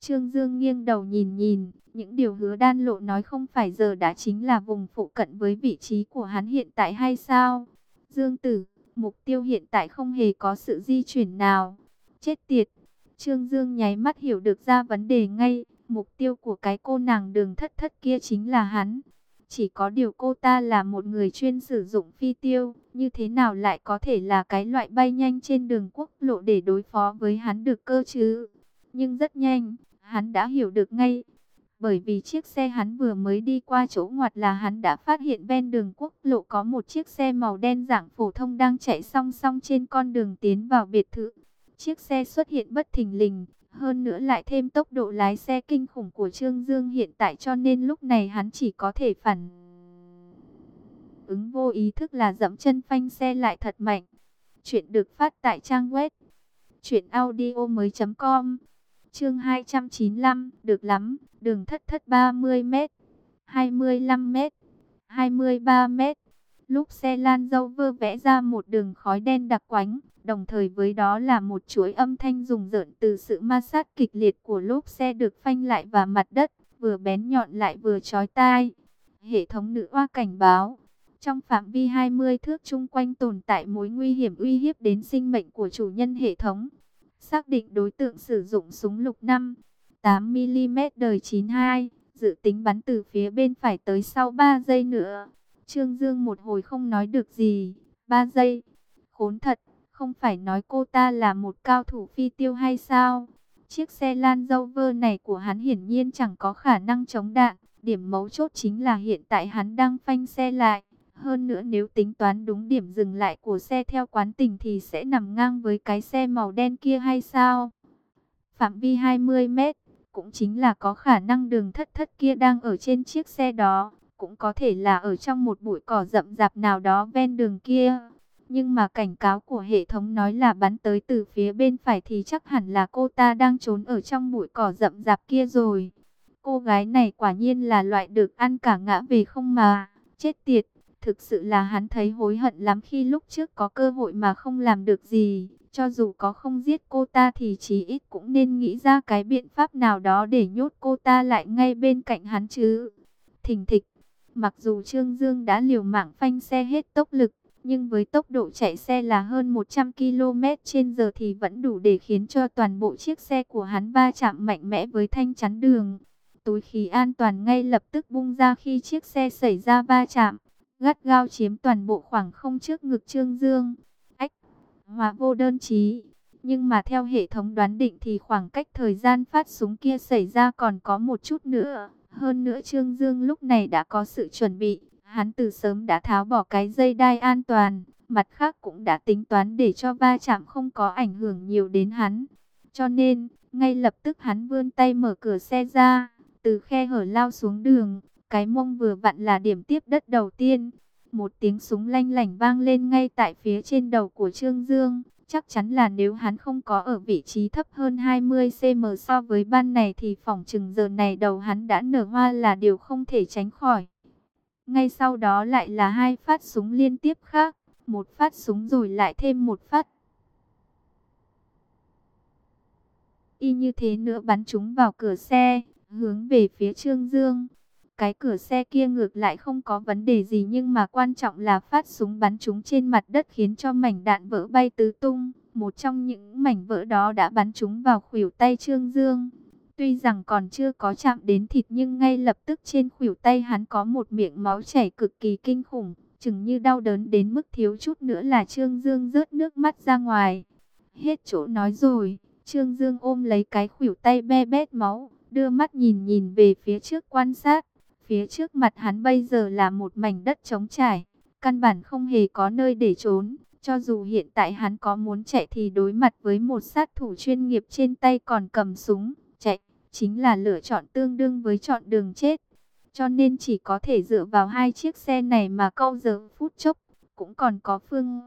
Trương Dương nghiêng đầu nhìn nhìn, những điều Hứa Đan Lộ nói không phải giờ đã chính là vùng phụ cận với vị trí của hắn hiện tại hay sao? Dương Tử, mục tiêu hiện tại không hề có sự di chuyển nào. Chết tiệt! Trương Dương nháy mắt hiểu được ra vấn đề ngay, mục tiêu của cái cô nàng Đường Thất Thất kia chính là hắn. Chỉ có điều cô ta là một người chuyên sử dụng phi tiêu, như thế nào lại có thể là cái loại bay nhanh trên đường quốc lộ để đối phó với hắn được cơ chứ? Nhưng rất nhanh, hắn đã hiểu được ngay. Bởi vì chiếc xe hắn vừa mới đi qua chỗ ngoặt là hắn đã phát hiện ven đường quốc lộ có một chiếc xe màu đen dạng phổ thông đang chạy song song trên con đường tiến vào biệt thự. Chiếc xe xuất hiện bất thình lình, hơn nữa lại thêm tốc độ lái xe kinh khủng của Trương Dương hiện tại, cho nên lúc này hắn chỉ có thể phản ứng vô ý thức là dẫm chân phanh xe lại thật mạnh. Chuyện được phát tại trang web truyệnaudiomoi.com. Chương 295, được lắm, Đường Thất Thất 30 m, 25 m, 23 m. Lúc xe Land Rover vẽ ra một đường khói đen đặc quánh, đồng thời với đó là một chuỗi âm thanh rùng rợn từ sự ma sát kịch liệt của lốp xe được phanh lại vào mặt đất, vừa bén nhọn lại vừa chói tai. Hệ thống nữ oa cảnh báo, trong phạm vi 20 thước chung quanh tồn tại mối nguy hiểm uy hiếp đến sinh mệnh của chủ nhân hệ thống. Xác định đối tượng sử dụng súng lục 8mm đời 92, dự tính bắn từ phía bên phải tới sau 3 giây nữa. Trương Dương một hồi không nói được gì. 3 giây, khốn thật, không phải nói cô ta là một cao thủ phi tiêu hay sao? Chiếc xe Land Rover này của hắn hiển nhiên chẳng có khả năng chống đạn. Điểm mấu chốt chính là hiện tại hắn đang phanh xe lại. Hơn nữa nếu tính toán đúng điểm dừng lại của xe theo quán tình thì sẽ nằm ngang với cái xe màu đen kia hay sao? Phạm vi 20 mét, cũng chính là có khả năng Đường Thất Thất kia đang ở trên chiếc xe đó, cũng có thể là ở trong một bụi cỏ rậm rạp nào đó ven đường kia. Nhưng mà cảnh cáo của hệ thống nói là bắn tới từ phía bên phải thì chắc hẳn là cô ta đang trốn ở trong bụi cỏ rậm rạp kia rồi. Cô gái này quả nhiên là loại được ăn cả ngã về không mà, chết tiệt. Thực sự là hắn thấy hối hận lắm khi lúc trước có cơ hội mà không làm được gì. Cho dù có không giết cô ta thì chí ít cũng nên nghĩ ra cái biện pháp nào đó để nhốt cô ta lại ngay bên cạnh hắn chứ. Thình thịch, mặc dù Trương Dương đã liều mạng phanh xe hết tốc lực, nhưng với tốc độ chạy xe là hơn 100 km/h thì vẫn đủ để khiến cho toàn bộ chiếc xe của hắn va chạm mạnh mẽ với thanh chắn đường. Túi khí an toàn ngay lập tức bung ra khi chiếc xe xảy ra va chạm, gắt gao chiếm toàn bộ khoảng không trước ngực Trương Dương. Ách, hóa vô đơn chí. Nhưng mà theo hệ thống đoán định thì khoảng cách thời gian phát súng kia xảy ra còn có một chút nữa. Hơn nữa Trương Dương lúc này đã có sự chuẩn bị. Hắn từ sớm đã tháo bỏ cái dây đai an toàn. Mặt khác cũng đã tính toán để cho va chạm không có ảnh hưởng nhiều đến hắn. Cho nên, ngay lập tức hắn vươn tay mở cửa xe ra, từ khe hở lao xuống đường. Cái mông vừa vặn là điểm tiếp đất đầu tiên. Một tiếng súng lanh lảnh vang lên ngay tại phía trên đầu của Trương Dương. Chắc chắn là nếu hắn không có ở vị trí thấp hơn 20 cm so với ban này thì phỏng chừng giờ này đầu hắn đã nở hoa là điều không thể tránh khỏi. Ngay sau đó lại là 2 phát súng liên tiếp khác. Một phát súng rồi lại thêm một phát. Y như thế nữa bắn trúng vào cửa xe, hướng về phía Trương Dương. Cái cửa xe kia ngược lại không có vấn đề gì, nhưng mà quan trọng là phát súng bắn trúng trên mặt đất khiến cho mảnh đạn vỡ bay tứ tung. Một trong những mảnh vỡ đó đã bắn trúng vào khuỷu tay Trương Dương. Tuy rằng còn chưa có chạm đến thịt nhưng ngay lập tức trên khuỷu tay hắn có một miệng máu chảy cực kỳ kinh khủng. Chừng như đau đớn đến mức thiếu chút nữa là Trương Dương rớt nước mắt ra ngoài. Hết chỗ nói rồi, Trương Dương ôm lấy cái khuỷu tay be bét máu, đưa mắt nhìn nhìn về phía trước quan sát. Phía trước mặt hắn bây giờ là một mảnh đất trống trải, căn bản không hề có nơi để trốn. Cho dù hiện tại hắn có muốn chạy thì đối mặt với một sát thủ chuyên nghiệp trên tay còn cầm súng, chạy chính là lựa chọn tương đương với chọn đường chết. Cho nên chỉ có thể dựa vào 2 chiếc xe này mà câu giờ phút chốc. Cũng còn có phương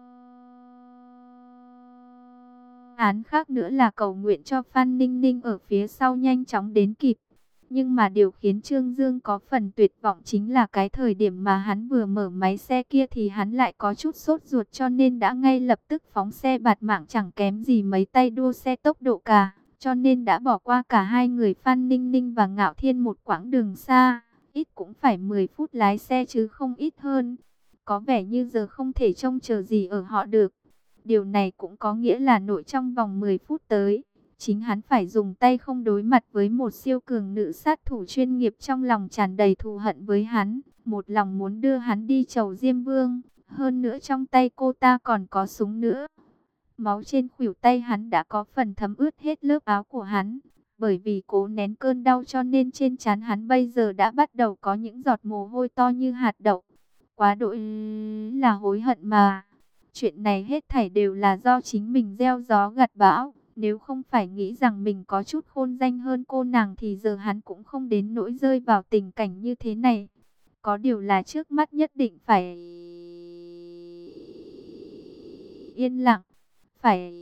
án khác nữa là cầu nguyện cho Phan Ninh Ninh ở phía sau nhanh chóng đến kịp. Nhưng mà điều khiến Trương Dương có phần tuyệt vọng chính là cái thời điểm mà hắn vừa mở máy xe kia thì hắn lại có chút sốt ruột, cho nên đã ngay lập tức phóng xe bạt mạng chẳng kém gì mấy tay đua xe tốc độ cả. cho nên đã bỏ qua cả hai người Phan Ninh Ninh và Ngạo Thiên một quãng đường xa, ít cũng phải 10 phút lái xe chứ không ít hơn. Có vẻ như giờ không thể trông chờ gì ở họ được. Điều này cũng có nghĩa là nội trong vòng 10 phút tới, chính hắn phải dùng tay không đối mặt với một siêu cường nữ sát thủ chuyên nghiệp trong lòng tràn đầy thù hận với hắn, một lòng muốn đưa hắn đi chầu Diêm Vương, hơn nữa trong tay cô ta còn có súng nữa. Máu trên khuỷu tay hắn đã có phần thấm ướt hết lớp áo của hắn, bởi vì cố nén cơn đau cho nên trên trán hắn bây giờ đã bắt đầu có những giọt mồ hôi to như hạt đậu. Quá đỗi là hối hận mà. Chuyện này hết thảy đều là do chính mình gieo gió gặt bão. Nếu không phải nghĩ rằng mình có chút khôn danh hơn cô nàng thì giờ hắn cũng không đến nỗi rơi vào tình cảnh như thế này. Có điều là trước mắt nhất định phải yên lặng. Phải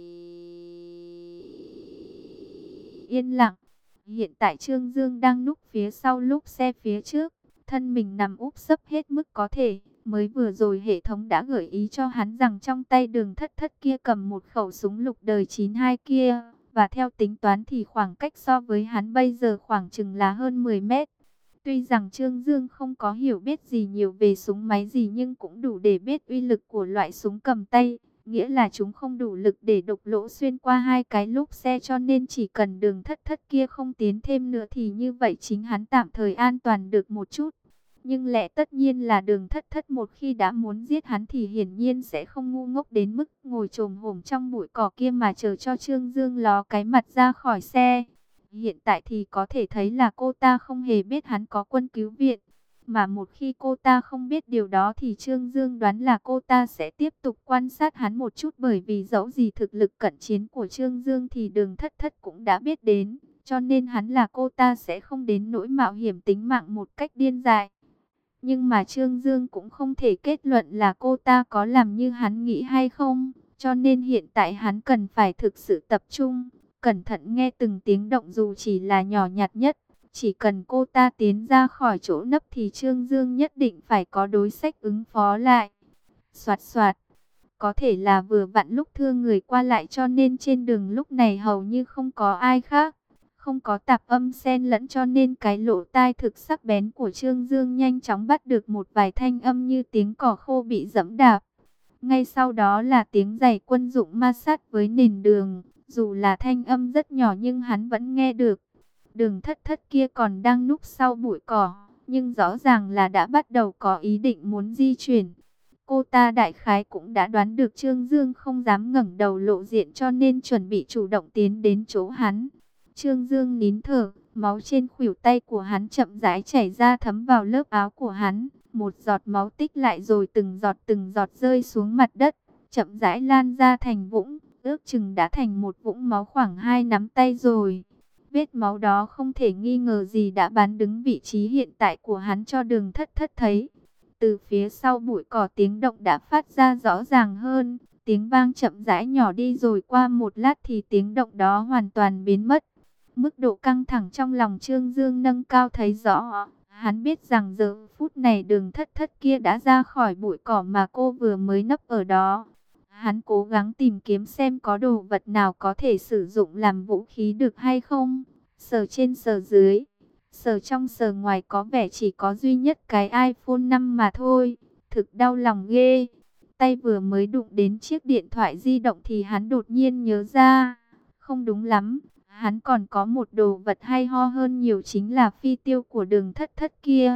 yên lặng. Hiện tại Trương Dương đang núp phía sau lốp xe phía trước, thân mình nằm úp sấp hết mức có thể. Mới vừa rồi hệ thống đã gợi ý cho hắn rằng trong tay Đường Thất Thất kia cầm một khẩu súng lục đời 92 kia, và theo tính toán thì khoảng cách so với hắn bây giờ khoảng chừng là hơn 10 mét. Tuy rằng Trương Dương không có hiểu biết gì nhiều về súng máy gì nhưng cũng đủ để biết uy lực của loại súng cầm tay, nghĩa là chúng không đủ lực để đục lỗ xuyên qua hai cái lốp xe, cho nên chỉ cần Đường Thất Thất kia không tiến thêm nữa thì như vậy chính hắn tạm thời an toàn được một chút. Nhưng lẽ tất nhiên là Đường Thất Thất một khi đã muốn giết hắn thì hiển nhiên sẽ không ngu ngốc đến mức ngồi chồm hổm trong bụi cỏ kia mà chờ cho Trương Dương ló cái mặt ra khỏi xe. Hiện tại thì có thể thấy là cô ta không hề biết hắn có quân cứu viện. Mà một khi cô ta không biết điều đó thì Trương Dương đoán là cô ta sẽ tiếp tục quan sát hắn một chút, bởi vì dẫu gì thực lực cận chiến của Trương Dương thì Đường Thất Thất cũng đã biết đến. Cho nên hắn là cô ta sẽ không đến nỗi mạo hiểm tính mạng một cách điên dại. Nhưng mà Trương Dương cũng không thể kết luận là cô ta có làm như hắn nghĩ hay không. Cho nên hiện tại hắn cần phải thực sự tập trung, cẩn thận nghe từng tiếng động dù chỉ là nhỏ nhặt nhất. Chỉ cần cô ta tiến ra khỏi chỗ nấp thì Trương Dương nhất định phải có đối sách ứng phó lại. Soạt soạt, có thể là vừa vặn lúc thương người qua lại cho nên trên đường lúc này hầu như không có ai khác. Không có tạp âm xen lẫn cho nên cái lỗ tai thực sắc bén của Trương Dương nhanh chóng bắt được một vài thanh âm như tiếng cỏ khô bị dẫm đạp. Ngay sau đó là tiếng giày quân dụng ma sát với nền đường. Dù là thanh âm rất nhỏ nhưng hắn vẫn nghe được. Đường Thất Thất kia còn đang núp sau bụi cỏ, nhưng rõ ràng là đã bắt đầu có ý định muốn di chuyển. Cô ta đại khái cũng đã đoán được Trương Dương không dám ngẩng đầu lộ diện cho nên chuẩn bị chủ động tiến đến chỗ hắn. Trương Dương nín thở, máu trên khuỷu tay của hắn chậm rãi chảy ra thấm vào lớp áo của hắn. Một giọt máu tích lại rồi từng giọt rơi xuống mặt đất, chậm rãi lan ra thành vũng, ước chừng đã thành một vũng máu khoảng 2 nắm tay rồi. Vết máu đó không thể nghi ngờ gì đã bán đứng vị trí hiện tại của hắn cho Đường Thất Thất thấy. Từ phía sau bụi cỏ tiếng động đã phát ra rõ ràng hơn, tiếng vang chậm rãi nhỏ đi rồi qua một lát thì tiếng động đó hoàn toàn biến mất. Mức độ căng thẳng trong lòng Trương Dương nâng cao thấy rõ. Hắn biết rằng giờ phút này Đường Thất Thất kia đã ra khỏi bụi cỏ mà cô vừa mới nấp ở đó. Hắn cố gắng tìm kiếm xem có đồ vật nào có thể sử dụng làm vũ khí được hay không. Sờ trên sờ dưới, sờ trong sờ ngoài có vẻ chỉ có duy nhất cái iPhone 5 mà thôi. Thực đau lòng ghê. Tay vừa mới đụng đến chiếc điện thoại di động thì hắn đột nhiên nhớ ra. Không đúng lắm. Hắn còn có một đồ vật hay ho hơn nhiều, chính là phi tiêu của Đường Thất Thất kia.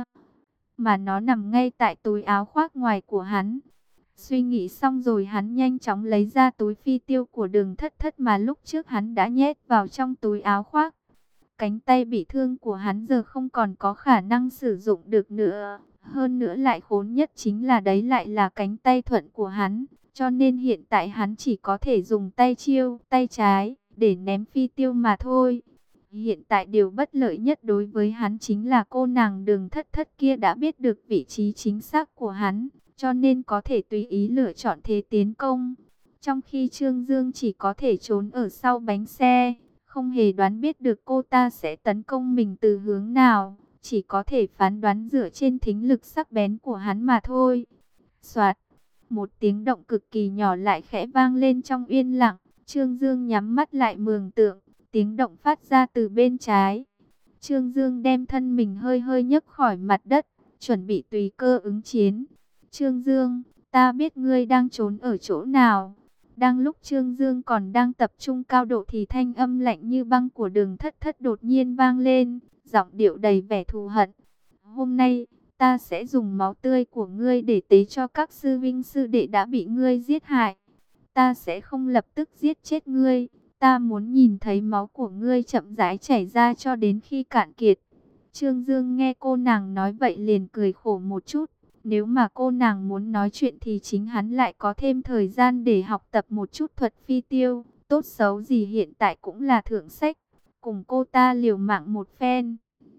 Mà nó nằm ngay tại túi áo khoác ngoài của hắn. Suy nghĩ xong rồi hắn nhanh chóng lấy ra túi phi tiêu của Đường Thất Thất mà lúc trước hắn đã nhét vào trong túi áo khoác. Cánh tay bị thương của hắn giờ không còn có khả năng sử dụng được nữa. Hơn nữa lại khốn nhất chính là đấy lại là cánh tay thuận của hắn. Cho nên hiện tại hắn chỉ có thể dùng tay trái để ném phi tiêu mà thôi. Hiện tại điều bất lợi nhất đối với hắn chính là cô nàng Đường Thất Thất kia đã biết được vị trí chính xác của hắn, cho nên có thể tùy ý lựa chọn thế tiến công. Trong khi Trương Dương chỉ có thể trốn ở sau bánh xe, không hề đoán biết được cô ta sẽ tấn công mình từ hướng nào, chỉ có thể phán đoán dựa trên thính lực sắc bén của hắn mà thôi. Soạt, một tiếng động cực kỳ nhỏ lại khẽ vang lên trong yên lặng. Trương Dương nhắm mắt lại mường tượng, tiếng động phát ra từ bên trái. Trương Dương đem thân mình hơi hơi nhấc khỏi mặt đất, chuẩn bị tùy cơ ứng chiến. Trương Dương, ta biết ngươi đang trốn ở chỗ nào. Đang lúc Trương Dương còn đang tập trung cao độ thì thanh âm lạnh như băng của Đường Thất Thất đột nhiên vang lên, giọng điệu đầy vẻ thù hận. Hôm nay, ta sẽ dùng máu tươi của ngươi để tế cho các sư vinh sư đệ đã bị ngươi giết hại. Ta sẽ không lập tức giết chết ngươi. Ta muốn nhìn thấy máu của ngươi chậm rãi chảy ra cho đến khi cạn kiệt. Trương Dương nghe cô nàng nói vậy liền cười khổ một chút. Nếu mà cô nàng muốn nói chuyện thì chính hắn lại có thêm thời gian để học tập một chút thuật phi tiêu. Tốt xấu gì hiện tại cũng là thượng sách. Cùng cô ta liều mạng một phen.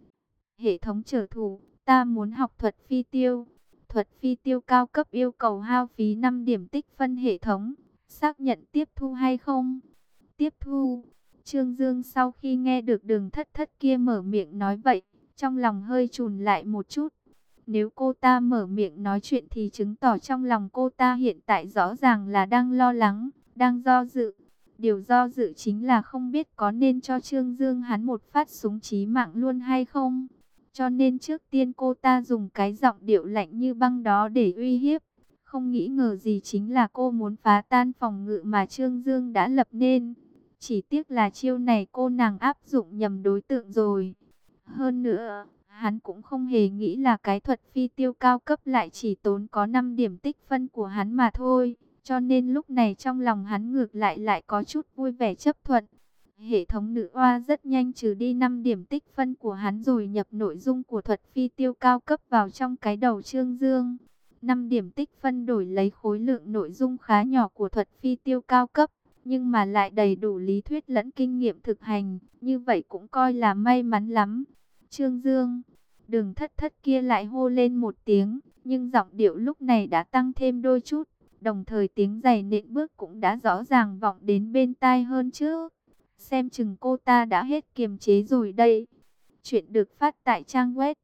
Hệ thống trở thủ, ta muốn học thuật phi tiêu. Thuật phi tiêu cao cấp yêu cầu hao phí 5 điểm tích phân hệ thống. Xác nhận tiếp thu hay không? Tiếp thu. Trương Dương sau khi nghe được Đường Thất Thất kia mở miệng nói vậy, trong lòng hơi chùn lại một chút. Nếu cô ta mở miệng nói chuyện thì chứng tỏ trong lòng cô ta hiện tại rõ ràng là đang lo lắng, đang do dự. Điều do dự chính là không biết có nên cho Trương Dương hắn một phát súng chí mạng luôn hay không. Cho nên trước tiên cô ta dùng cái giọng điệu lạnh như băng đó để uy hiếp. Không nghĩ ngờ gì chính là cô muốn phá tan phòng ngự mà Trương Dương đã lập nên. Chỉ tiếc là chiêu này cô nàng áp dụng nhầm đối tượng rồi. Hơn nữa, hắn cũng không hề nghĩ là cái thuật phi tiêu cao cấp lại chỉ tốn có 5 điểm tích phân của hắn mà thôi. Cho nên lúc này trong lòng hắn ngược lại có chút vui vẻ chấp thuận. Hệ thống nữ oa rất nhanh trừ đi 5 điểm tích phân của hắn rồi nhập nội dung của thuật phi tiêu cao cấp vào trong cái đầu Trương Dương. 5 điểm tích phân đổi lấy khối lượng nội dung khá nhỏ của thuật phi tiêu cao cấp, nhưng mà lại đầy đủ lý thuyết lẫn kinh nghiệm thực hành, như vậy cũng coi là may mắn lắm. Trương Dương, Đường Thất Thất kia lại hô lên một tiếng, nhưng giọng điệu lúc này đã tăng thêm đôi chút, đồng thời tiếng giày nện bước cũng đã rõ ràng vọng đến bên tai hơn trước. Xem chừng cô ta đã hết kiềm chế rồi đây. Chuyện được phát tại trang web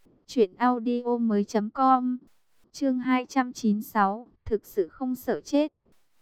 truyệnaudiomoi.com. Chương 296, thực sự không sợ chết.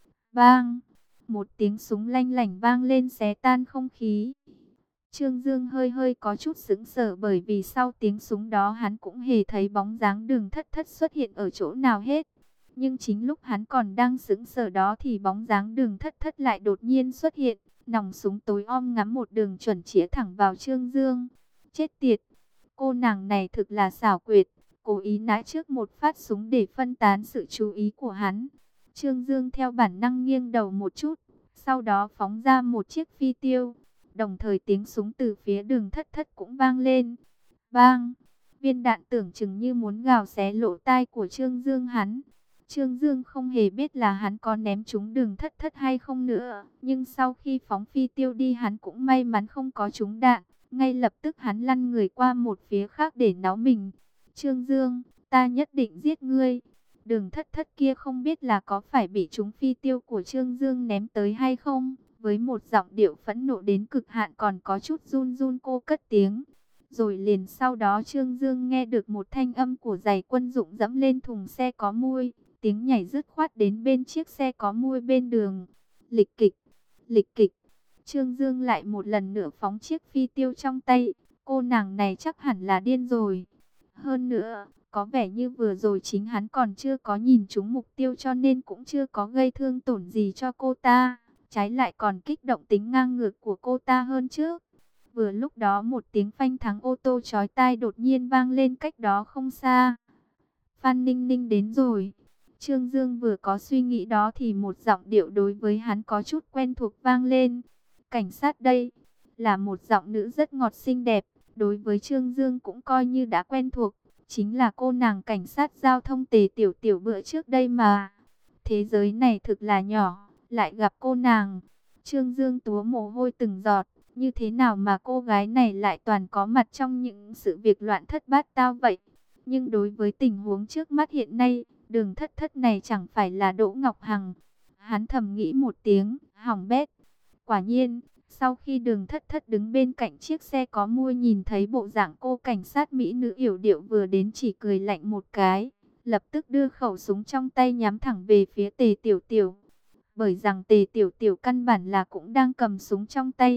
Bang! Một tiếng súng lanh lảnh vang lên xé tan không khí. Trương Dương hơi hơi có chút sững sờ bởi vì sau tiếng súng đó hắn cũng hề thấy bóng dáng Đường Thất Thất xuất hiện ở chỗ nào hết. Nhưng chính lúc hắn còn đang sững sờ đó thì bóng dáng Đường Thất Thất lại đột nhiên xuất hiện. Nòng súng tối om ngắm một đường chuẩn chĩa thẳng vào Trương Dương. Chết tiệt! Cô nàng này thực là xảo quyệt, cố ý nã trước một phát súng để phân tán sự chú ý của hắn. Trương Dương theo bản năng nghiêng đầu một chút, sau đó phóng ra một chiếc phi tiêu. Đồng thời tiếng súng từ phía Đường Thất Thất cũng vang lên. Bang! Viên đạn tưởng chừng như muốn gào xé lỗ tai của Trương Dương hắn. Trương Dương không hề biết là hắn có ném trúng Đường Thất Thất hay không nữa. Nhưng sau khi phóng phi tiêu đi hắn cũng may mắn không có trúng đạn. Ngay lập tức hắn lăn người qua một phía khác để náu mình. Trương Dương, ta nhất định giết ngươi. Đường Thất Thất kia không biết là có phải bị trúng phi tiêu của Trương Dương ném tới hay không. Với một giọng điệu phẫn nộ đến cực hạn còn có chút run run cô cất tiếng. Rồi liền sau đó Trương Dương nghe được một thanh âm của giày quân dụng dẫm lên thùng xe có mui. Tiếng nhảy dứt khoát đến bên chiếc xe có mui bên đường. Lịch kịch, lịch kịch. Trương Dương lại một lần nữa phóng chiếc phi tiêu trong tay. Cô nàng này chắc hẳn là điên rồi. Hơn nữa, có vẻ như vừa rồi chính hắn còn chưa có nhìn trúng mục tiêu cho nên cũng chưa có gây thương tổn gì cho cô ta. Trái lại còn kích động tính ngang ngược của cô ta hơn trước. Vừa lúc đó một tiếng phanh thắng ô tô chói tai đột nhiên vang lên cách đó không xa. Phan Ninh Ninh đến rồi. Trương Dương vừa có suy nghĩ đó thì một giọng điệu đối với hắn có chút quen thuộc vang lên. Cảnh sát đây, là một giọng nữ rất ngọt xinh đẹp, đối với Trương Dương cũng coi như đã quen thuộc. Chính là cô nàng cảnh sát giao thông Tề Tiểu Tiểu bữa trước đây mà. Thế giới này thực là nhỏ, lại gặp cô nàng. Trương Dương túa mồ hôi từng giọt. Như thế nào mà cô gái này lại toàn có mặt trong những sự việc loạn thất bát tao vậy? Nhưng đối với tình huống trước mắt hiện nay, Đường Thất Thất này chẳng phải là Đỗ Ngọc Hằng. Hắn thầm nghĩ một tiếng, hỏng bét. Quả nhiên, sau khi Đường Thất Thất đứng bên cạnh chiếc xe có mui nhìn thấy bộ dạng cô cảnh sát mỹ nữ yểu điệu vừa đến chỉ cười lạnh một cái, lập tức đưa khẩu súng trong tay nhắm thẳng về phía Tề Tiểu Tiểu. Bởi rằng Tề Tiểu Tiểu căn bản là cũng đang cầm súng trong tay.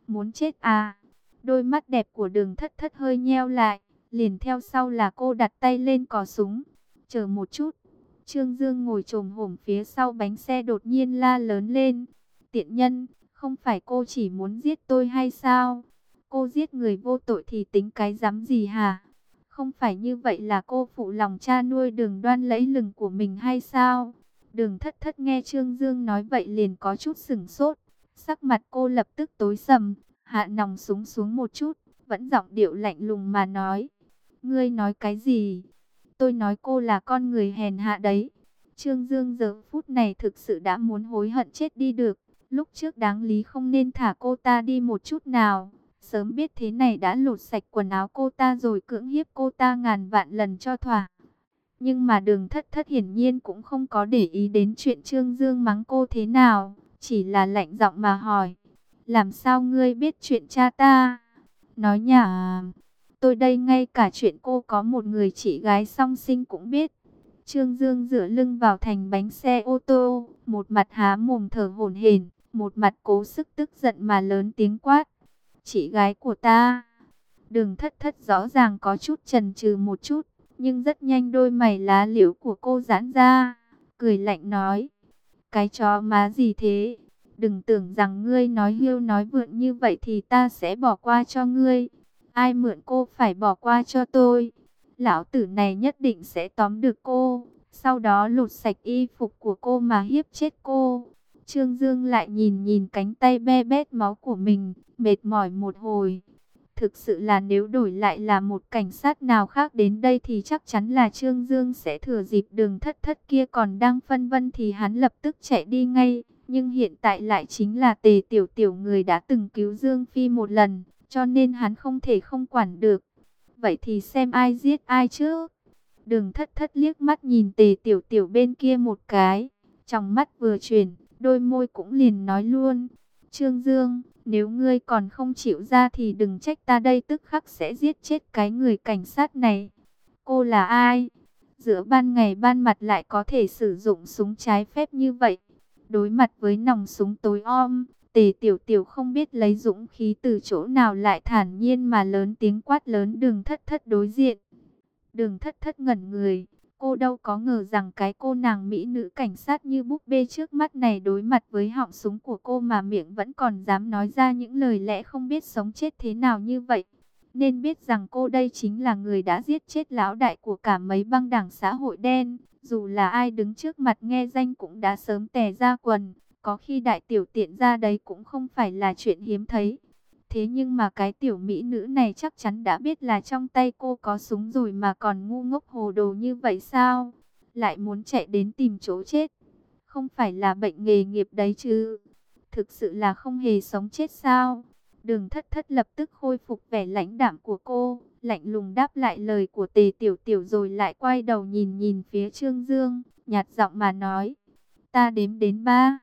Muốn chết à? Đôi mắt đẹp của Đường Thất Thất hơi nheo lại, liền theo sau là cô đặt tay lên cò súng. Chờ một chút. Trương Dương ngồi chồm hổm phía sau bánh xe đột nhiên la lớn lên. Tiện nhân, không phải cô chỉ muốn giết tôi hay sao? Cô giết người vô tội thì tính cái dám gì hả? Không phải như vậy là cô phụ lòng cha nuôi Đường Đoan lẫy lừng của mình hay sao? Đường Thất Thất nghe Trương Dương nói vậy liền có chút sửng sốt. Sắc mặt cô lập tức tối sầm, hạ nòng súng xuống một chút, vẫn giọng điệu lạnh lùng mà nói. Ngươi nói cái gì? Tôi nói cô là con người hèn hạ đấy. Trương Dương giờ phút này thực sự đã muốn hối hận chết đi được. Lúc trước đáng lý không nên thả cô ta đi một chút nào. Sớm biết thế này đã lột sạch quần áo cô ta rồi cưỡng hiếp cô ta ngàn vạn lần cho thỏa. Nhưng mà Đường Thất Thất hiển nhiên cũng không có để ý đến chuyện Trương Dương mắng cô thế nào. Chỉ là lạnh giọng mà hỏi. Làm sao ngươi biết chuyện cha ta? Nói nhảm. Tôi đây ngay cả chuyện cô có một người chị gái song sinh cũng biết. Trương Dương dựa lưng vào thành bánh xe ô tô, một mặt há mồm thở hổn hển, một mặt cố sức tức giận mà lớn tiếng quát. Chị gái của ta. Đường Thất Thất rõ ràng có chút chần chừ một chút, nhưng rất nhanh đôi mày lá liễu của cô giãn ra, cười lạnh nói. Cái chó má gì thế? Đừng tưởng rằng ngươi nói hiêu nói vượn như vậy thì ta sẽ bỏ qua cho ngươi. Ai mượn cô phải bỏ qua cho tôi. Lão tử này nhất định sẽ tóm được cô. Sau đó lột sạch y phục của cô mà hiếp chết cô. Trương Dương lại nhìn nhìn cánh tay be bét máu của mình, mệt mỏi một hồi. Thực sự là nếu đổi lại là một cảnh sát nào khác đến đây thì chắc chắn là Trương Dương sẽ thừa dịp Đường Thất Thất kia còn đang phân vân thì hắn lập tức chạy đi ngay. Nhưng hiện tại lại chính là Tề Tiểu Tiểu người đã từng cứu Dương Phi một lần, cho nên hắn không thể không quản được. Vậy thì xem ai giết ai chứ? Đường Thất Thất liếc mắt nhìn Tề Tiểu Tiểu bên kia một cái, trong mắt vừa chuyển, đôi môi cũng liền nói luôn. Trương Dương, nếu ngươi còn không chịu ra thì đừng trách ta đây tức khắc sẽ giết chết cái người cảnh sát này. Cô là ai? Giữa ban ngày ban mặt lại có thể sử dụng súng trái phép như vậy. Đối mặt với nòng súng tối om, Tề Tiểu Tiểu không biết lấy dũng khí từ chỗ nào lại thản nhiên mà lớn tiếng quát lớn Đường Thất Thất đối diện. Đường Thất Thất ngẩn người, cô đâu có ngờ rằng cái cô nàng mỹ nữ cảnh sát như búp bê trước mắt này đối mặt với họng súng của cô mà miệng vẫn còn dám nói ra những lời lẽ không biết sống chết thế nào như vậy. Nên biết rằng cô đây chính là người đã giết chết lão đại của cả mấy băng đảng xã hội đen. Dù là ai đứng trước mặt nghe danh cũng đã sớm tè ra quần. Có khi đại tiểu tiện ra đấy cũng không phải là chuyện hiếm thấy. Thế nhưng mà cái tiểu mỹ nữ này chắc chắn đã biết là trong tay cô có súng rồi mà còn ngu ngốc hồ đồ như vậy sao? Lại muốn chạy đến tìm chỗ chết. Không phải là bệnh nghề nghiệp đấy chứ. Thực sự là không hề sống chết sao? Đường Thất Thất lập tức khôi phục vẻ lãnh đạm của cô, lạnh lùng đáp lại lời của Tề Tiểu Tiểu rồi lại quay đầu nhìn nhìn phía Trương Dương, nhạt giọng mà nói. Ta đếm đến 3.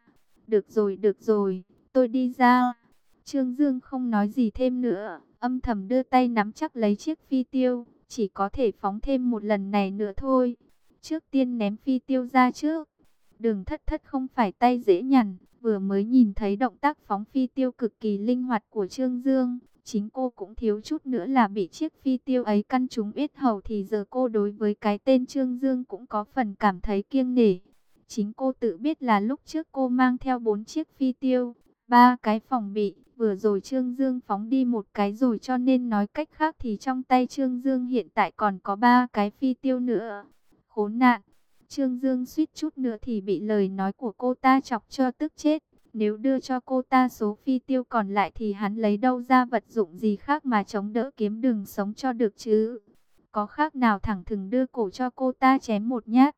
Được rồi, tôi đi ra. Trương Dương không nói gì thêm nữa, âm thầm đưa tay nắm chắc lấy chiếc phi tiêu, chỉ có thể phóng thêm một lần này nữa thôi. Trước tiên ném phi tiêu ra trước. Đường Thất Thất không phải tay dễ nhằn, vừa mới nhìn thấy động tác phóng phi tiêu cực kỳ linh hoạt của Trương Dương, chính cô cũng thiếu chút nữa là bị chiếc phi tiêu ấy căn trúng yết hầu thì giờ cô đối với cái tên Trương Dương cũng có phần cảm thấy kiêng nể. Chính cô tự biết là lúc trước cô mang theo 4 chiếc phi tiêu, 3 cái phòng bị, vừa rồi Trương Dương phóng đi một cái rồi cho nên nói cách khác thì trong tay Trương Dương hiện tại còn có 3 cái phi tiêu nữa. Khốn nạn! Trương Dương suýt chút nữa thì bị lời nói của cô ta chọc cho tức chết. Nếu đưa cho cô ta số phi tiêu còn lại thì hắn lấy đâu ra vật dụng gì khác mà chống đỡ kiếm đường sống cho được chứ. Có khác nào thẳng thừng đưa cổ cho cô ta chém một nhát.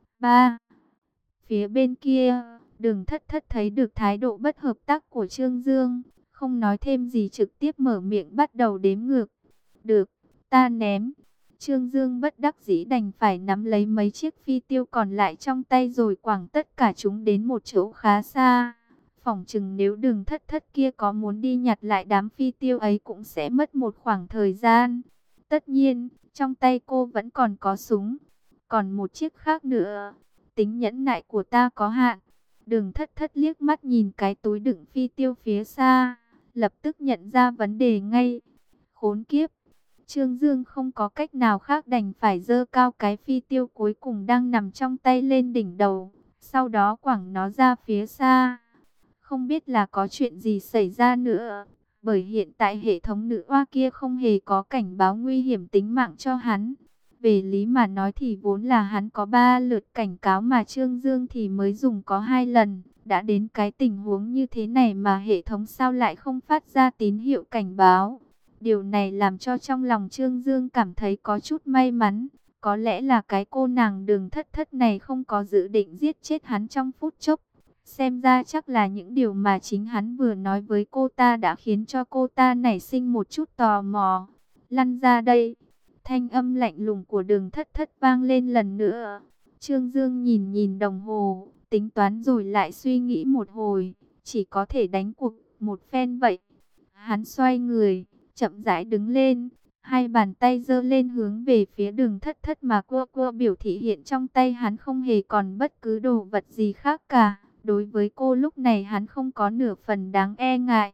3. Phía bên kia, Đường Thất Thất thấy được thái độ bất hợp tác của Trương Dương. Không nói thêm gì trực tiếp mở miệng bắt đầu đếm ngược. Được, ta ném. Trương Dương bất đắc dĩ đành phải nắm lấy mấy chiếc phi tiêu còn lại trong tay rồi quẳng tất cả chúng đến một chỗ khá xa. Phỏng chừng nếu Đường Thất Thất kia có muốn đi nhặt lại đám phi tiêu ấy cũng sẽ mất một khoảng thời gian. Tất nhiên, trong tay cô vẫn còn có súng. Còn một chiếc khác nữa. Tính nhẫn nại của ta có hạn. Đường Thất Thất liếc mắt nhìn cái túi đựng phi tiêu phía xa, lập tức nhận ra vấn đề ngay. Khốn kiếp! Trương Dương không có cách nào khác đành phải giơ cao cái phi tiêu cuối cùng đang nằm trong tay lên đỉnh đầu, sau đó quẳng nó ra phía xa. Không biết là có chuyện gì xảy ra nữa, bởi hiện tại hệ thống nữ oa kia không hề có cảnh báo nguy hiểm tính mạng cho hắn. Về lý mà nói thì vốn là hắn có 3 lượt cảnh cáo mà Trương Dương thì mới dùng có 2 lần. Đã đến cái tình huống như thế này mà hệ thống sao lại không phát ra tín hiệu cảnh báo. Điều này làm cho trong lòng Trương Dương cảm thấy có chút may mắn. Có lẽ là cái cô nàng Đường Thất Thất này không có dự định giết chết hắn trong phút chốc. Xem ra chắc là những điều mà chính hắn vừa nói với cô ta đã khiến cho cô ta nảy sinh một chút tò mò. Lăn ra đây. Thanh âm lạnh lùng của Đường Thất Thất vang lên lần nữa. Trương Dương nhìn nhìn đồng hồ, tính toán rồi lại suy nghĩ một hồi, chỉ có thể đánh cuộc một phen vậy. Hắn xoay người, chậm rãi đứng lên, hai bàn tay giơ lên hướng về phía Đường Thất Thất mà cô biểu thị hiện trong tay hắn không hề còn bất cứ đồ vật gì khác cả. Đối với cô lúc này hắn không có nửa phần đáng e ngại.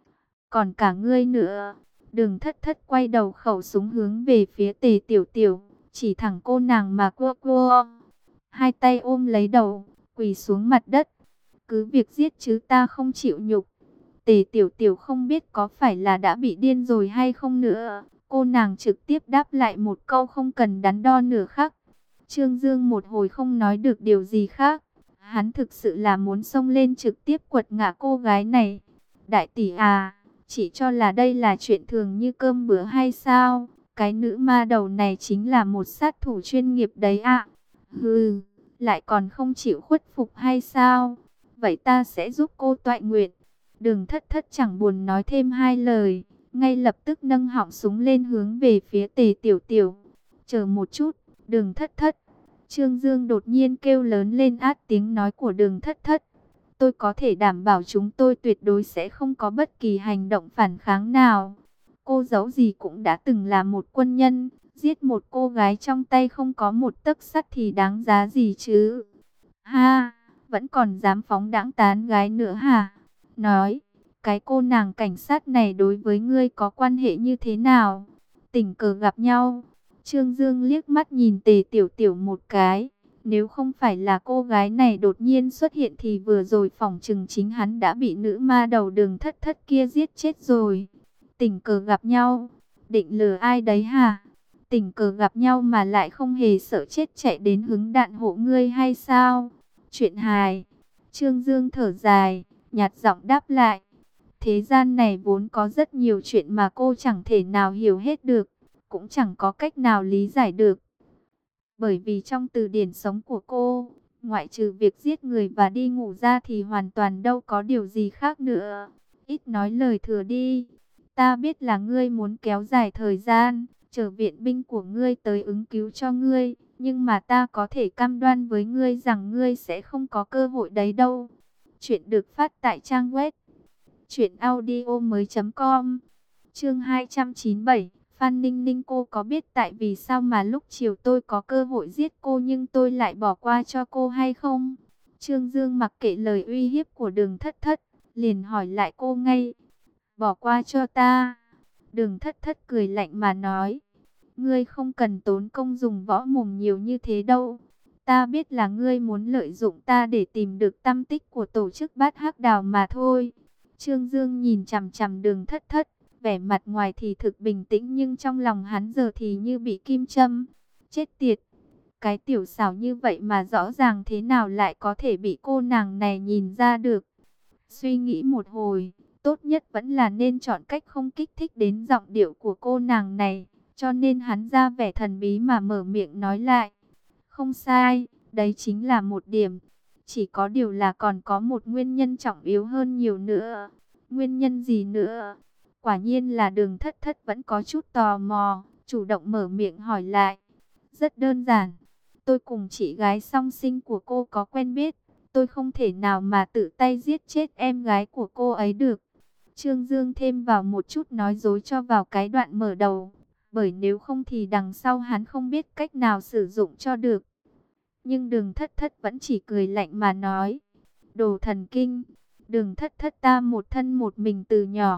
Còn cả ngươi nữa. Đường Thất Thất quay đầu khẩu súng hướng về phía Tề Tiểu Tiểu, chỉ thẳng cô nàng mà cô. Hai tay ôm lấy đầu, quỳ xuống mặt đất. Cứ việc giết chứ ta không chịu nhục. Tề Tiểu Tiểu không biết có phải là đã bị điên rồi hay không nữa. Cô nàng trực tiếp đáp lại một câu không cần đắn đo nửa khắc. Trương Dương một hồi không nói được điều gì khác. Hắn thực sự là muốn xông lên trực tiếp quật ngã cô gái này. Đại tỷ à, chỉ cho là đây là chuyện thường như cơm bữa hay sao? Cái nữ ma đầu này chính là một sát thủ chuyên nghiệp đấy ạ. Hừ, lại còn không chịu khuất phục hay sao? Vậy ta sẽ giúp cô toại nguyện. Đường Thất Thất chẳng buồn nói thêm hai lời, ngay lập tức nâng họng súng lên hướng về phía Tề Tiểu Tiểu. Chờ một chút, Đường Thất Thất. Trương Dương đột nhiên kêu lớn lên át tiếng nói của Đường Thất Thất. Tôi có thể đảm bảo chúng tôi tuyệt đối sẽ không có bất kỳ hành động phản kháng nào. Cô dẫu gì cũng đã từng là một quân nhân, giết một cô gái trong tay không có một tấc sắt thì đáng giá gì chứ? Ha, vẫn còn dám phóng đãng tán gái nữa hả? Nói, cái cô nàng cảnh sát này đối với ngươi có quan hệ như thế nào? Tình cờ gặp nhau. Trương Dương liếc mắt nhìn Tề Tiểu Tiểu một cái. Nếu không phải là cô gái này đột nhiên xuất hiện thì vừa rồi phỏng chừng chính hắn đã bị nữ ma đầu Đường Thất Thất kia giết chết rồi. Tình cờ gặp nhau, định lừa ai đấy hả? Tình cờ gặp nhau mà lại không hề sợ chết chạy đến hứng đạn hộ ngươi hay sao? Chuyện hài. Trương Dương thở dài, nhạt giọng đáp lại. Thế gian này vốn có rất nhiều chuyện mà cô chẳng thể nào hiểu hết được, cũng chẳng có cách nào lý giải được. Bởi vì trong từ điển sống của cô, ngoại trừ việc giết người và đi ngủ ra thì hoàn toàn đâu có điều gì khác nữa. Ít nói lời thừa đi. Ta biết là ngươi muốn kéo dài thời gian, chờ viện binh của ngươi tới ứng cứu cho ngươi. Nhưng mà ta có thể cam đoan với ngươi rằng ngươi sẽ không có cơ hội đấy đâu. Chuyện được phát tại trang web truyệnaudiomoi.com. Chương 297. Phan Ninh Ninh, cô có biết tại vì sao mà lúc chiều tôi có cơ hội giết cô nhưng tôi lại bỏ qua cho cô hay không? Trương Dương mặc kệ lời uy hiếp của Đường Thất Thất, liền hỏi lại cô ngay. Bỏ qua cho ta? Đường Thất Thất cười lạnh mà nói. Ngươi không cần tốn công dùng võ mồm nhiều như thế đâu. Ta biết là ngươi muốn lợi dụng ta để tìm được tăm tích của tổ chức Bát Hắc Đào mà thôi. Trương Dương nhìn chằm chằm Đường Thất Thất, vẻ mặt ngoài thì thực bình tĩnh nhưng trong lòng hắn giờ thì như bị kim châm. Chết tiệt! Cái tiểu xảo như vậy mà rõ ràng thế nào lại có thể bị cô nàng này nhìn ra được. Suy nghĩ một hồi, tốt nhất vẫn là nên chọn cách không kích thích đến giọng điệu của cô nàng này. Cho nên hắn ra vẻ thần bí mà mở miệng nói lại. Không sai, đấy chính là một điểm. Chỉ có điều là còn có một nguyên nhân trọng yếu hơn nhiều nữa. Nguyên nhân gì nữa? Quả nhiên là Đường Thất Thất vẫn có chút tò mò, chủ động mở miệng hỏi lại. Rất đơn giản, tôi cùng chị gái song sinh của cô có quen biết. Tôi không thể nào mà tự tay giết chết em gái của cô ấy được. Trương Dương thêm vào một chút nói dối cho vào cái đoạn mở đầu. Bởi nếu không thì đằng sau hắn không biết cách nào sử dụng cho được. Nhưng Đường Thất Thất vẫn chỉ cười lạnh mà nói. Đồ thần kinh. Đường Thất Thất, ta một thân một mình từ nhỏ.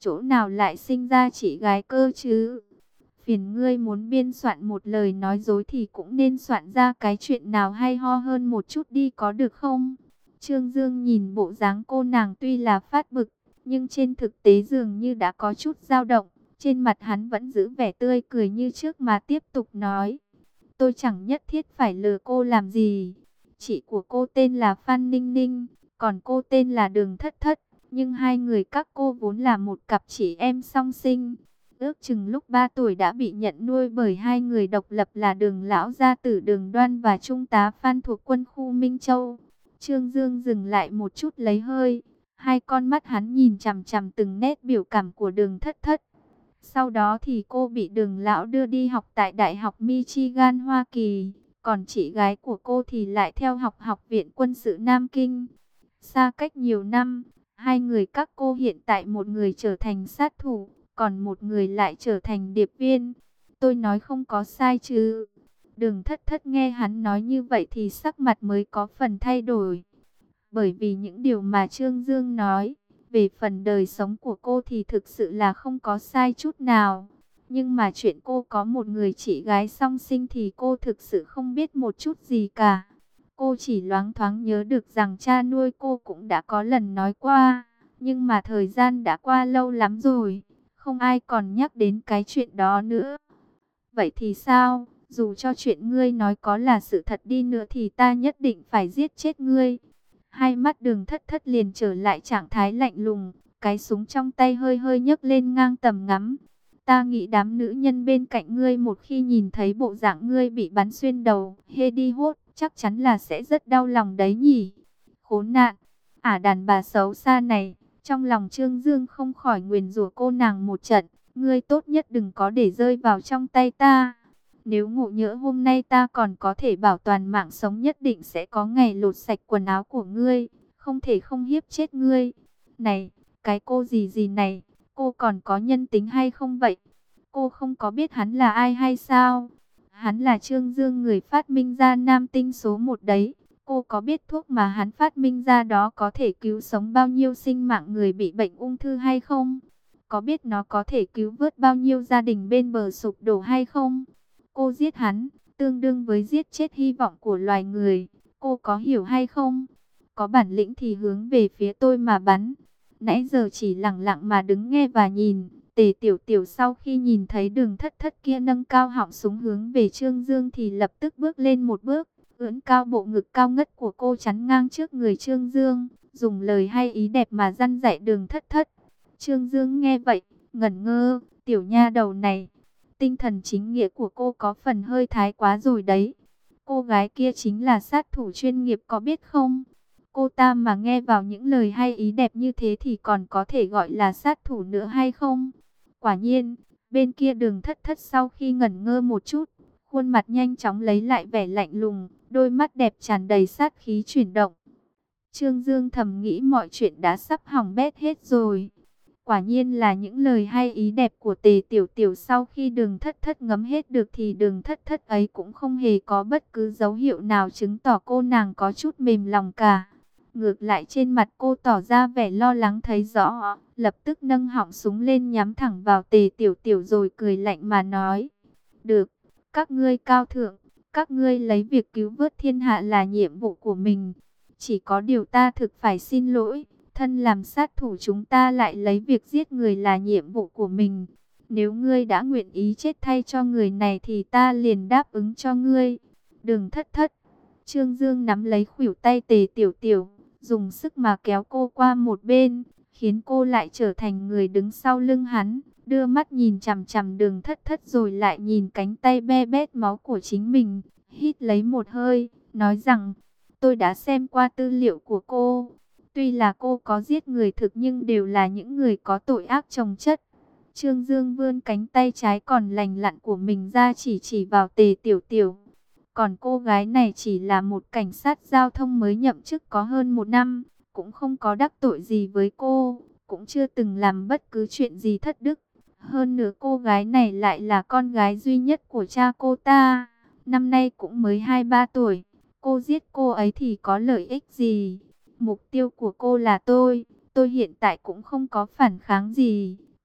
chỗ nào lại sinh ra chị gái cơ chứ? Phiền ngươi muốn biên soạn một lời nói dối thì cũng nên soạn ra cái chuyện nào hay ho hơn một chút đi có được không? Trương Dương nhìn bộ dáng cô nàng tuy là phát bực, nhưng trên thực tế dường như đã có chút dao động. Trên mặt hắn vẫn giữ vẻ tươi cười như trước mà tiếp tục nói. Tôi chẳng nhất thiết phải lừa cô làm gì. Chị của cô tên là Phan Ninh Ninh, còn cô tên là Đường Thất Thất. Nhưng hai người các cô vốn là một cặp chị em song sinh. Ước chừng lúc 3 tuổi đã bị nhận nuôi bởi hai người độc lập là Đường Lão Gia Tử Đường Đoan và Trung tá Phan thuộc quân khu Minh Châu. Trương Dương dừng lại một chút lấy hơi. Hai con mắt hắn nhìn chằm chằm từng nét biểu cảm của Đường Thất Thất. Sau đó thì cô bị Đường Lão đưa đi học tại Đại học Michigan, Hoa Kỳ. Còn chị gái của cô thì lại theo học Học viện Quân sự Nam Kinh. Xa cách nhiều năm, hai người các cô hiện tại một người trở thành sát thủ, còn một người lại trở thành điệp viên. Tôi nói không có sai chứ? Đường Thất Thất nghe hắn nói như vậy thì sắc mặt mới có phần thay đổi. Bởi vì những điều mà Trương Dương nói về phần đời sống của cô thì thực sự là không có sai chút nào. Nhưng mà chuyện cô có một người chị gái song sinh thì cô thực sự không biết một chút gì cả. Cô chỉ loáng thoáng nhớ được rằng cha nuôi cô cũng đã có lần nói qua. Nhưng mà thời gian đã qua lâu lắm rồi, không ai còn nhắc đến cái chuyện đó nữa. Vậy thì sao? Dù cho chuyện ngươi nói có là sự thật đi nữa thì ta nhất định phải giết chết ngươi. Hai mắt Đường Thất Thất liền trở lại trạng thái lạnh lùng, cái súng trong tay hơi hơi nhấc lên ngang tầm ngắm. Ta nghĩ đám nữ nhân bên cạnh ngươi một khi nhìn thấy bộ dạng ngươi bị bắn xuyên đầu, hê đi hốt, chắc chắn là sẽ rất đau lòng đấy nhỉ. Khốn nạn, đàn bà xấu xa này. Trong lòng Trương Dương không khỏi nguyền rủa cô nàng một trận. Ngươi tốt nhất đừng có để rơi vào trong tay ta. Nếu ngộ nhỡ hôm nay ta còn có thể bảo toàn mạng sống, nhất định sẽ có ngày lột sạch quần áo của ngươi. Không thể không hiếp chết ngươi. Này, cái cô gì gì này, cô còn có nhân tính hay không vậy? Cô không có biết hắn là ai hay sao? Hắn là Trương Dương, người phát minh ra nam tinh số 1 đấy. Cô có biết thuốc mà hắn phát minh ra đó có thể cứu sống bao nhiêu sinh mạng người bị bệnh ung thư hay không? Có biết nó có thể cứu vớt bao nhiêu gia đình bên bờ sụp đổ hay không? Cô giết hắn, tương đương với giết chết hy vọng của loài người. Cô có hiểu hay không? Có bản lĩnh thì hướng về phía tôi mà bắn. Nãy giờ chỉ lặng lặng mà đứng nghe và nhìn. Tề Tiểu Tiểu sau khi nhìn thấy Đường Thất Thất kia nâng cao họng súng hướng về Trương Dương thì lập tức bước lên một bước. Ưỡn cao bộ ngực cao ngất của cô chắn ngang trước người Trương Dương, dùng lời hay ý đẹp mà dăn dạy Đường Thất Thất. Trương Dương nghe vậy, ngẩn ngơ, tiểu nha đầu này, tinh thần chính nghĩa của cô có phần hơi thái quá rồi đấy. Cô gái kia chính là sát thủ chuyên nghiệp có biết không? Cô ta mà nghe vào những lời hay ý đẹp như thế thì còn có thể gọi là sát thủ nữa hay không? Quả nhiên, bên kia Đường Thất Thất sau khi ngẩn ngơ một chút, khuôn mặt nhanh chóng lấy lại vẻ lạnh lùng, đôi mắt đẹp tràn đầy sát khí chuyển động. Trương Dương thầm nghĩ mọi chuyện đã sắp hỏng bét hết rồi. Quả nhiên là những lời hay ý đẹp của Tề Tiểu Tiểu sau khi Đường Thất Thất ngấm hết được thì Đường Thất Thất ấy cũng không hề có bất cứ dấu hiệu nào chứng tỏ cô nàng có chút mềm lòng cả. Ngược lại trên mặt cô tỏ ra vẻ lo lắng thấy rõ, lập tức nâng họng súng lên nhắm thẳng vào Tề Tiểu Tiểu rồi cười lạnh mà nói. Được, các ngươi cao thượng, các ngươi lấy việc cứu vớt thiên hạ là nhiệm vụ của mình. Chỉ có điều ta thực phải xin lỗi, thân làm sát thủ chúng ta lại lấy việc giết người là nhiệm vụ của mình. Nếu ngươi đã nguyện ý chết thay cho người này thì ta liền đáp ứng cho ngươi. Đường Thất Thất. Trương Dương nắm lấy khuỷu tay Tề Tiểu Tiểu, dùng sức mà kéo cô qua một bên, khiến cô lại trở thành người đứng sau lưng hắn, đưa mắt nhìn chằm chằm Đường Thất Thất rồi lại nhìn cánh tay be bét máu của chính mình, hít lấy một hơi, nói rằng, tôi đã xem qua tư liệu của cô. Tuy là cô có giết người thực nhưng đều là những người có tội ác chồng chất. Trương Dương vươn cánh tay trái còn lành lặn của mình ra chỉ vào Tề Tiểu Tiểu. Còn cô gái này chỉ là một cảnh sát giao thông mới nhậm chức có hơn 1 năm, cũng không có đắc tội gì với cô, cũng chưa từng làm bất cứ chuyện gì thất đức. Hơn nữa cô gái này lại là con gái duy nhất của cha cô ta, năm nay cũng mới 2-3 tuổi. Cô giết cô ấy thì có lợi ích gì? Mục tiêu của cô là tôi hiện tại cũng không có phản kháng gì.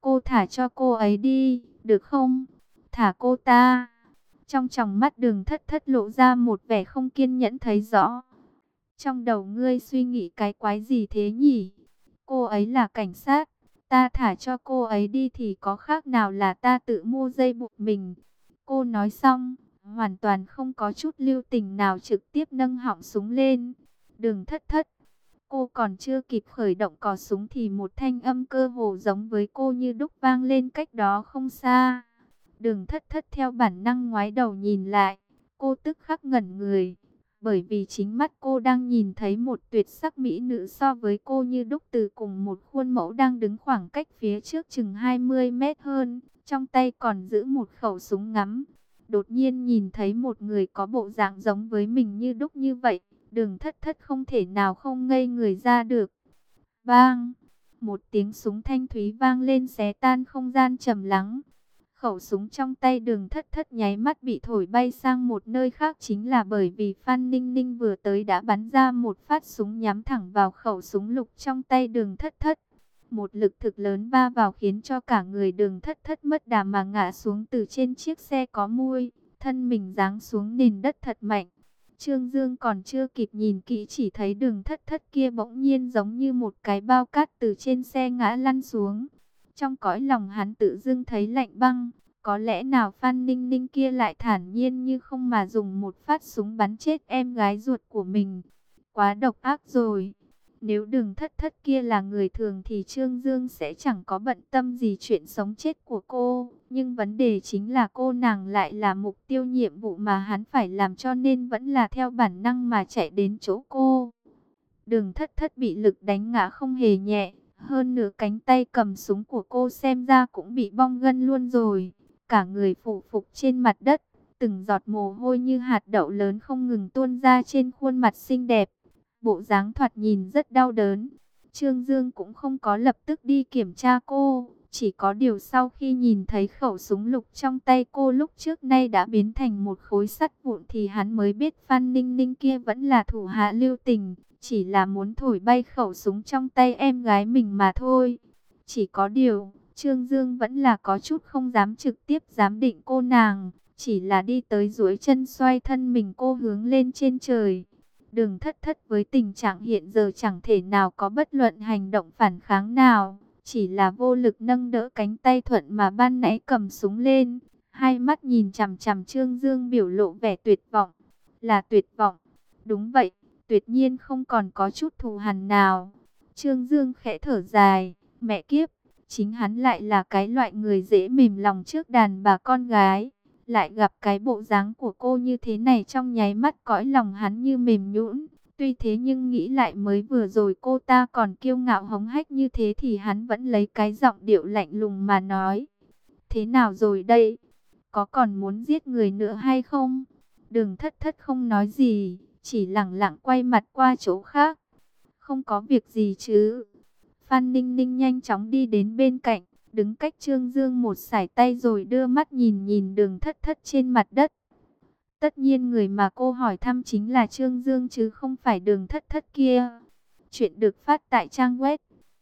cô thả cho cô ấy đi, được không? Thả cô ta. Trong tròng mắt Đường Thất Thất lộ ra một vẻ không kiên nhẫn thấy rõ. Trong đầu ngươi suy nghĩ cái quái gì thế nhỉ? Cô ấy là cảnh sát. Ta thả cho cô ấy đi thì có khác nào là ta tự mua dây buộc mình. Cô nói xong, hoàn toàn không có chút lưu tình nào trực tiếp nâng họng súng lên. Đường Thất Thất. Cô còn chưa kịp khởi động cò súng thì một thanh âm cơ hồ giống với cô như đúc vang lên cách đó không xa. Đường Thất Thất theo bản năng ngoái đầu nhìn lại. Cô tức khắc ngẩn người. Bởi vì chính mắt cô đang nhìn thấy một tuyệt sắc mỹ nữ so với cô như đúc từ cùng một khuôn mẫu đang đứng khoảng cách phía trước chừng 20 mét hơn. Trong tay còn giữ một khẩu súng ngắm. Đột nhiên nhìn thấy một người có bộ dạng giống với mình như đúc như vậy. Đường Thất Thất không thể nào không ngây người ra được. Bang! Một tiếng súng thanh thúy vang lên xé tan không gian trầm lắng. Khẩu súng trong tay Đường Thất Thất nháy mắt bị thổi bay sang một nơi khác, chính là bởi vì Phan Ninh Ninh vừa tới đã bắn ra một phát súng nhắm thẳng vào khẩu súng lục trong tay Đường Thất Thất. Một lực thực lớn va vào khiến cho cả người Đường Thất Thất mất đà mà ngã xuống từ trên chiếc xe có mui, thân mình giáng xuống nền đất thật mạnh. Trương Dương còn chưa kịp nhìn kỹ chỉ thấy Đường Thất Thất kia bỗng nhiên giống như một cái bao cát từ trên xe ngã lăn xuống. Trong cõi lòng hắn tự dưng thấy lạnh băng, có lẽ nào Phan Ninh Ninh kia lại thản nhiên như không mà dùng một phát súng bắn chết em gái ruột của mình. Quá độc ác rồi. Nếu Đường Thất Thất kia là người thường thì Trương Dương sẽ chẳng có bận tâm gì chuyện sống chết của cô. Nhưng vấn đề chính là cô nàng lại là mục tiêu nhiệm vụ mà hắn phải làm, cho nên vẫn là theo bản năng mà chạy đến chỗ cô. Đường Thất Thất bị lực đánh ngã không hề nhẹ. Hơn nửa cánh tay cầm súng của cô xem ra cũng bị bong gân luôn rồi. Cả người phủ phục trên mặt đất. Từng giọt mồ hôi như hạt đậu lớn không ngừng tuôn ra trên khuôn mặt xinh đẹp. Bộ dáng thoạt nhìn rất đau đớn. Trương Dương cũng không có lập tức đi kiểm tra cô. Chỉ có điều sau khi nhìn thấy khẩu súng lục trong tay cô lúc trước nay đã biến thành một khối sắt vụn thì hắn mới biết Phan Ninh Ninh kia vẫn là thủ hạ lưu tình. Chỉ là muốn thổi bay khẩu súng trong tay em gái mình mà thôi. Chỉ có điều, Trương Dương vẫn là có chút không dám trực tiếp giám định cô nàng. Chỉ là đi tới duỗi chân xoay thân mình cô hướng lên trên trời. Đường Thất Thất với tình trạng hiện giờ chẳng thể nào có bất luận hành động phản kháng nào. Chỉ là vô lực nâng đỡ cánh tay thuận mà ban nãy cầm súng lên. Hai mắt nhìn chằm chằm Trương Dương biểu lộ vẻ tuyệt vọng. Là tuyệt vọng. Đúng vậy, tuyệt nhiên không còn có chút thù hằn nào. Trương Dương khẽ thở dài. Mẹ kiếp, chính hắn lại là cái loại người dễ mềm lòng trước đàn bà con gái. Lại gặp cái bộ dáng của cô như thế này, trong nháy mắt cõi lòng hắn như mềm nhũn. Tuy thế nhưng nghĩ lại mới vừa rồi cô ta còn kiêu ngạo hống hách như thế thì hắn vẫn lấy cái giọng điệu lạnh lùng mà nói. Thế nào rồi đây? Có còn muốn giết người nữa hay không? Đường Thất Thất không nói gì, chỉ lẳng lặng quay mặt qua chỗ khác. Không có việc gì chứ? Phan Ninh Ninh nhanh chóng đi đến bên cạnh, đứng cách Trương Dương một sải tay rồi đưa mắt nhìn nhìn Đường Thất Thất trên mặt đất. Tất nhiên người mà cô hỏi thăm chính là Trương Dương chứ không phải Đường Thất Thất kia. Chuyện được phát tại trang web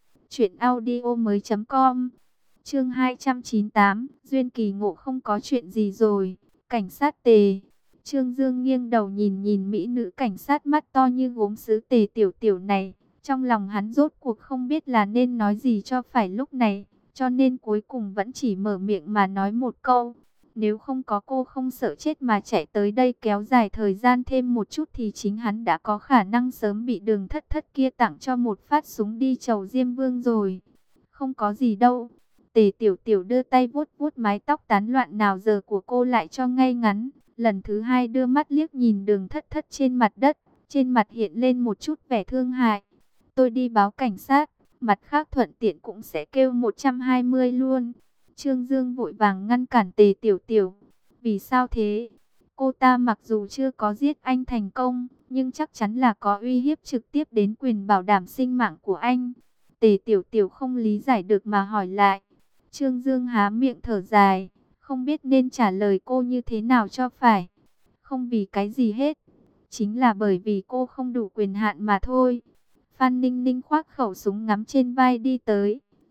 truyệnaudiomoi.com. Chương 298, duyên kỳ ngộ không có chuyện gì rồi. Cảnh sát Tề. Trương Dương nghiêng đầu nhìn nhìn mỹ nữ cảnh sát mắt to như gốm sứ Tề Tiểu Tiểu này. Trong lòng hắn rốt cuộc không biết là nên nói gì cho phải lúc này, cho nên cuối cùng vẫn chỉ mở miệng mà nói một câu. Nếu không có cô không sợ chết mà chạy tới đây kéo dài thời gian thêm một chút thì chính hắn đã có khả năng sớm bị Đường Thất Thất kia tặng cho một phát súng đi chầu Diêm Vương rồi. Không có gì đâu. Tề Tiểu Tiểu đưa tay vuốt vuốt mái tóc tán loạn nào giờ của cô lại cho ngay ngắn. Lần thứ hai đưa mắt liếc nhìn Đường Thất Thất trên mặt đất, trên mặt hiện lên một chút vẻ thương hại. Tôi đi báo cảnh sát, mặt khác thuận tiện cũng sẽ kêu 120 luôn. Trương Dương vội vàng ngăn cản Tề Tiểu Tiểu. Vì sao thế? Cô ta mặc dù chưa có giết anh thành công, nhưng chắc chắn là có uy hiếp trực tiếp đến quyền bảo đảm sinh mạng của anh. Tề Tiểu Tiểu không lý giải được mà hỏi lại. Trương Dương há miệng thở dài, không biết nên trả lời cô như thế nào cho phải. Không vì cái gì hết, chính là bởi vì cô không đủ quyền hạn mà thôi. Phan Ninh Ninh khoác khẩu súng ngắm trên vai đi tới,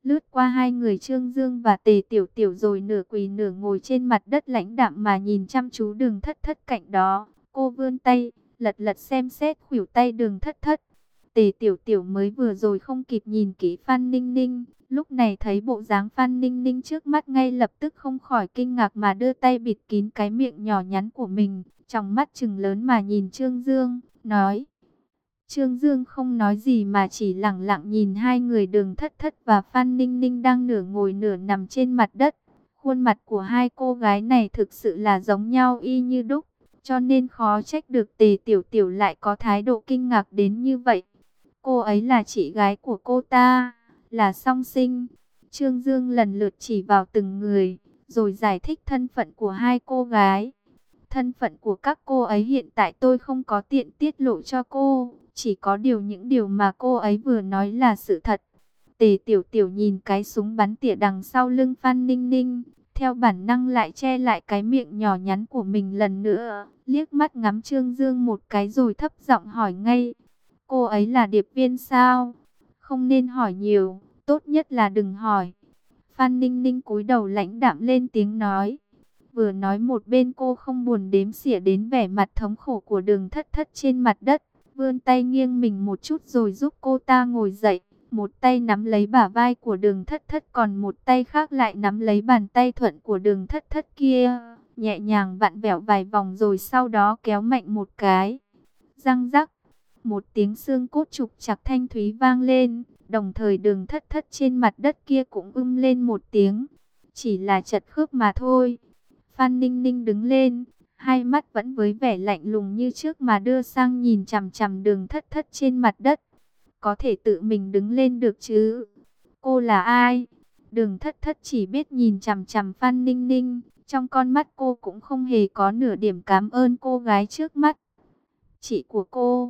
lướt qua hai người Trương Dương và Tề Tiểu Tiểu rồi nửa quỳ nửa ngồi trên mặt đất lãnh đạm mà nhìn chăm chú Đường Thất Thất cạnh đó. Cô vươn tay, lật lật xem xét khuỷu tay Đường Thất Thất. Tề Tiểu Tiểu mới vừa rồi không kịp nhìn kỹ Phan Ninh Ninh, lúc này thấy bộ dáng Phan Ninh Ninh trước mắt ngay lập tức không khỏi kinh ngạc mà đưa tay bịt kín cái miệng nhỏ nhắn của mình, trong mắt trừng lớn mà nhìn Trương Dương, nói. Trương Dương không nói gì mà chỉ lẳng lặng nhìn hai người Đường Thất Thất và Phan Ninh Ninh đang nửa ngồi nửa nằm trên mặt đất. Khuôn mặt của hai cô gái này thực sự là giống nhau y như đúc, cho nên khó trách được Tề Tiểu Tiểu lại có thái độ kinh ngạc đến như vậy. Cô ấy là chị gái của cô ta, là song sinh. Trương Dương lần lượt chỉ vào từng người, rồi giải thích thân phận của hai cô gái. Thân phận của các cô ấy hiện tại tôi không có tiện tiết lộ cho cô, chỉ có những điều mà cô ấy vừa nói là sự thật. Tề Tiểu Tiểu nhìn cái súng bắn tỉa đằng sau lưng Phan Ninh Ninh, theo bản năng lại che lại cái miệng nhỏ nhắn của mình lần nữa, liếc mắt ngắm Trương Dương một cái rồi thấp giọng hỏi ngay. Cô ấy là điệp viên sao? Không nên hỏi nhiều, tốt nhất là đừng hỏi. Phan Ninh Ninh cúi đầu lãnh đạm lên tiếng nói. Vừa nói một bên cô không buồn đếm xỉa đến vẻ mặt thống khổ của Đường Thất Thất trên mặt đất, vươn tay nghiêng mình một chút rồi giúp cô ta ngồi dậy. Một tay nắm lấy bả vai của Đường Thất Thất, còn một tay khác lại nắm lấy bàn tay thuận của Đường Thất Thất kia, nhẹ nhàng vặn vẹo vài vòng rồi sau đó kéo mạnh một cái. Răng rắc, một tiếng xương cốt trục trặc thanh thúy vang lên, đồng thời Đường Thất Thất trên mặt đất kia cũng lên một tiếng. Chỉ là chật khớp mà thôi. Phan Ninh Ninh đứng lên, hai mắt vẫn với vẻ lạnh lùng như trước mà đưa sang nhìn chằm chằm Đường Thất Thất trên mặt đất. Có thể tự mình đứng lên được chứ? Cô là ai? Đường Thất Thất chỉ biết nhìn chằm chằm Phan Ninh Ninh, trong con mắt cô cũng không hề có nửa điểm cảm ơn cô gái trước mắt. Chị của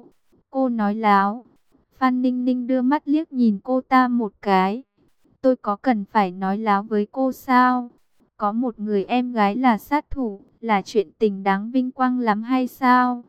cô nói láo. Phan Ninh Ninh đưa mắt liếc nhìn cô ta một cái. Tôi có cần phải nói láo với cô sao? Có một người em gái là sát thủ, là chuyện tình đáng vinh quang lắm hay sao?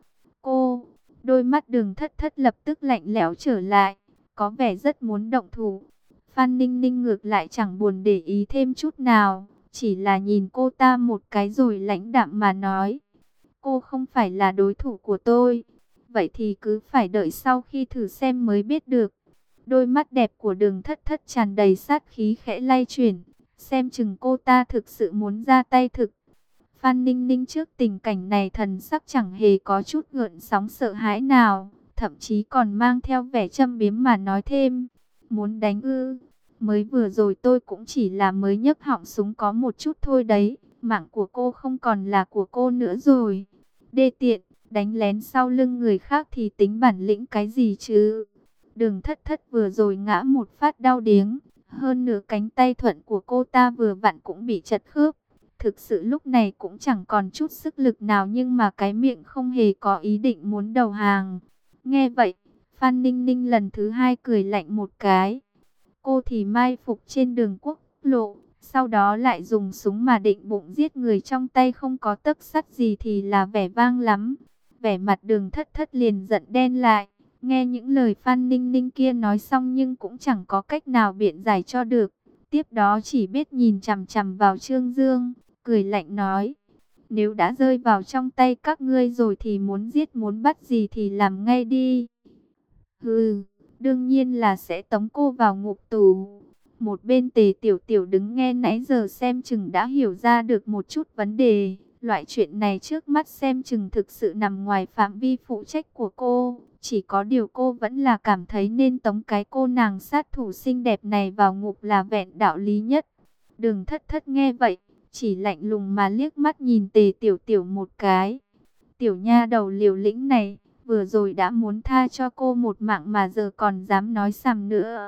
Đôi mắt Đường Thất Thất lập tức lạnh lẽo trở lại, có vẻ rất muốn động thủ. Phan Ninh Ninh ngược lại chẳng buồn để ý thêm chút nào, chỉ là nhìn cô ta một cái rồi lãnh đạm mà nói. Cô không phải là đối thủ của tôi, vậy thì cứ phải đợi sau khi thử xem mới biết được. Đôi mắt đẹp của Đường Thất Thất tràn đầy sát khí khẽ lay chuyển, xem chừng cô ta thực sự muốn ra tay thực. Phan Ninh Ninh trước tình cảnh này thần sắc chẳng hề có chút gợn sóng sợ hãi nào, thậm chí còn mang theo vẻ châm biếm mà nói thêm. Muốn đánh ư? Mới vừa rồi tôi cũng chỉ là mới nhấc họng súng có một chút thôi đấy, mạng của cô không còn là của cô nữa rồi. Đê tiện, đánh lén sau lưng người khác thì tính bản lĩnh cái gì chứ? Đường Thất Thất vừa rồi ngã một phát đau điếng, hơn nửa cánh tay thuận của cô ta vừa vặn cũng bị chật khớp. Thực sự lúc này cũng chẳng còn chút sức lực nào, nhưng mà cái miệng không hề có ý định muốn đầu hàng. Nghe vậy, Phan Ninh Ninh lần thứ hai cười lạnh một cái. Cô thì mai phục trên đường quốc lộ, sau đó lại dùng súng mà định bụng giết người trong tay không có tấc sắt gì thì là vẻ vang lắm. Vẻ mặt Đường Thất Thất liền giận đen lại. Nghe những lời Phan Ninh Ninh kia nói xong nhưng cũng chẳng có cách nào biện giải cho được. Tiếp đó chỉ biết nhìn chằm chằm vào Trương Dương, cười lạnh nói. Nếu đã rơi vào trong tay các ngươi rồi thì muốn giết muốn bắt gì thì làm ngay đi. Hừ, đương nhiên là sẽ tống cô vào ngục tù. Một bên Tề Tiểu Tiểu đứng nghe nãy giờ xem chừng đã hiểu ra được một chút vấn đề. Loại chuyện này trước mắt xem chừng thực sự nằm ngoài phạm vi phụ trách của cô. Chỉ có điều cô vẫn là cảm thấy nên tống cái cô nàng sát thủ xinh đẹp này vào ngục là vẹn đạo lý nhất. Đường Thất Thất nghe vậy, chỉ lạnh lùng mà liếc mắt nhìn Tề Tiểu Tiểu một cái. Tiểu nha đầu liều lĩnh này, vừa rồi đã muốn tha cho cô một mạng mà giờ còn dám nói sàm nữa.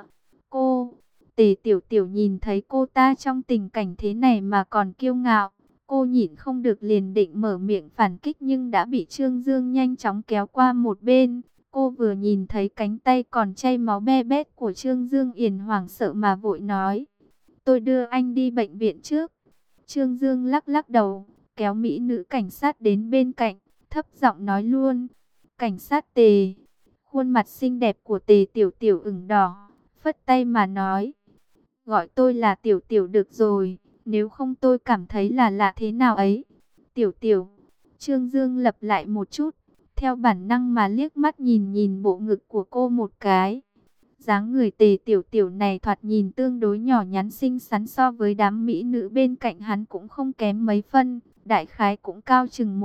Tề Tiểu Tiểu nhìn thấy cô ta trong tình cảnh thế này mà còn kiêu ngạo. Cô nhịn không được liền định mở miệng phản kích nhưng đã bị Trương Dương nhanh chóng kéo qua một bên. Cô vừa nhìn thấy cánh tay còn chảy máu be bét của Trương Dương liền hoảng sợ mà vội nói. Tôi đưa anh đi bệnh viện trước. Trương Dương lắc lắc đầu, kéo mỹ nữ cảnh sát đến bên cạnh, thấp giọng nói luôn. Cảnh sát Tề. Khuôn mặt xinh đẹp của Tề Tiểu Tiểu ửng đỏ, phất tay mà nói. Gọi tôi là Tiểu Tiểu được rồi, nếu không tôi cảm thấy là lạ thế nào ấy. Tiểu Tiểu, Trương Dương lặp lại một chút, theo bản năng mà liếc mắt nhìn nhìn bộ ngực của cô một cái. Dáng người Tề Tiểu Tiểu này thoạt nhìn tương đối nhỏ nhắn xinh xắn, so với đám mỹ nữ bên cạnh hắn cũng không kém mấy phân. Đại khái cũng cao chừng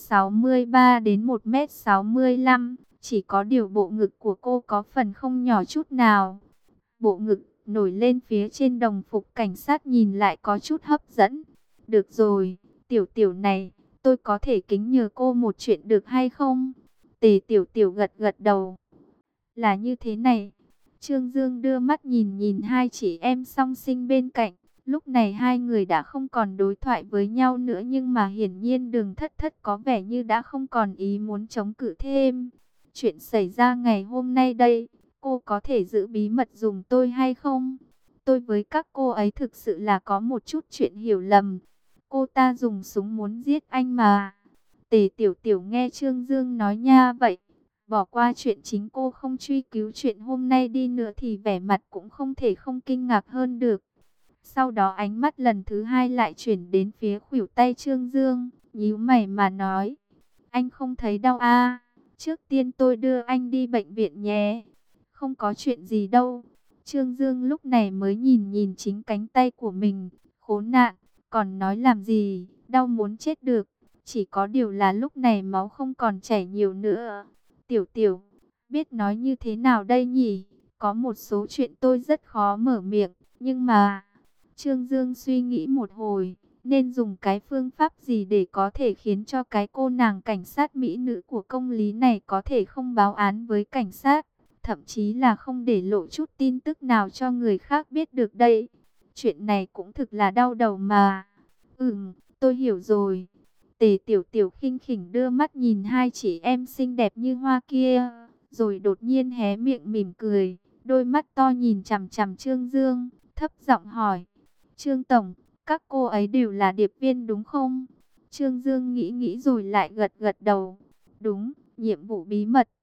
1m63 đến 1m65. Chỉ có điều bộ ngực của cô có phần không nhỏ chút nào. Bộ ngực nổi lên phía trên đồng phục cảnh sát nhìn lại có chút hấp dẫn. Được rồi, Tiểu Tiểu này, tôi có thể kính nhờ cô một chuyện được hay không? Tề Tiểu Tiểu gật gật đầu. Là như thế này. Trương Dương đưa mắt nhìn nhìn hai chị em song sinh bên cạnh. Lúc này hai người đã không còn đối thoại với nhau nữa, nhưng mà hiển nhiên Đường Thất Thất có vẻ như đã không còn ý muốn chống cự thêm. Chuyện xảy ra ngày hôm nay đây, cô có thể giữ bí mật giùm tôi hay không? Tôi với các cô ấy thực sự là có một chút chuyện hiểu lầm. Cô ta dùng súng muốn giết anh mà. Tề Tiểu Tiểu nghe Trương Dương nói nha vậy. Bỏ qua chuyện chính cô không truy cứu chuyện hôm nay đi nữa thì vẻ mặt cũng không thể không kinh ngạc hơn được. Sau đó ánh mắt lần thứ hai lại chuyển đến phía khuỷu tay Trương Dương, nhíu mày mà nói. Anh không thấy đau à? Trước tiên tôi đưa anh đi bệnh viện nhé. Không có chuyện gì đâu. Trương Dương lúc này mới nhìn nhìn chính cánh tay của mình. Khốn nạn, còn nói làm gì, đau muốn chết được. Chỉ có điều là lúc này máu không còn chảy nhiều nữa. Tiểu Tiểu, biết nói như thế nào đây nhỉ? Có một số chuyện tôi rất khó mở miệng, nhưng mà... Trương Dương suy nghĩ một hồi, nên dùng cái phương pháp gì để có thể khiến cho cái cô nàng cảnh sát mỹ nữ của công lý này có thể không báo án với cảnh sát, thậm chí là không để lộ chút tin tức nào cho người khác biết được đây. Chuyện này cũng thực là đau đầu mà. Tôi hiểu rồi. Tề Tiểu Tiểu khinh khỉnh đưa mắt nhìn hai chị em xinh đẹp như hoa kia, rồi đột nhiên hé miệng mỉm cười, đôi mắt to nhìn chằm chằm Trương Dương, thấp giọng hỏi. Trương Tổng, các cô ấy đều là điệp viên đúng không? Trương Dương nghĩ nghĩ rồi lại gật gật đầu. Đúng, nhiệm vụ bí mật,